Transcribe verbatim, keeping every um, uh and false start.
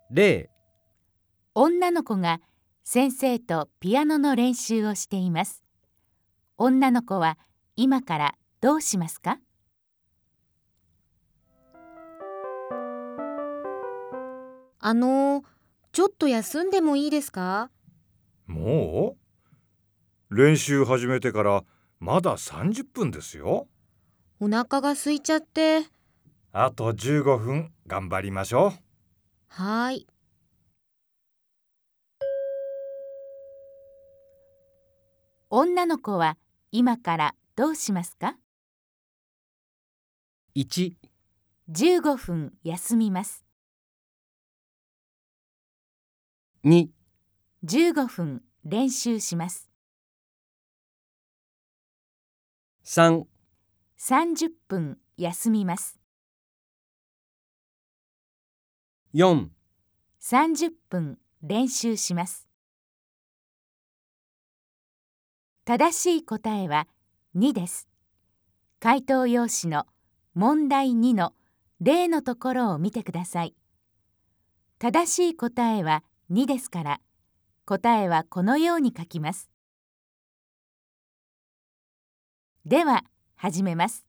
例、 女の子が先生とピアノの練習をしています。女の子は今からどうしますか？ あの、ちょっと休んでもいいですか？ もう練習始めてからまださんじゅっぷんですよ。 お腹が空いちゃって。 あとじゅうごふん頑張りましょう。 はーい。 女の子は今からどうしますか？ いち、 じゅうごふん休みます。 に、 じゅうごふん練習します。 さん、 さんじゅっぷん休みます。 よん、 さんじゅっぷん練習します。正しい答えはにです。回答用紙の問題にの例のところを見てください。正しい答えはにですから、答えはこのように書きます。では、始めます。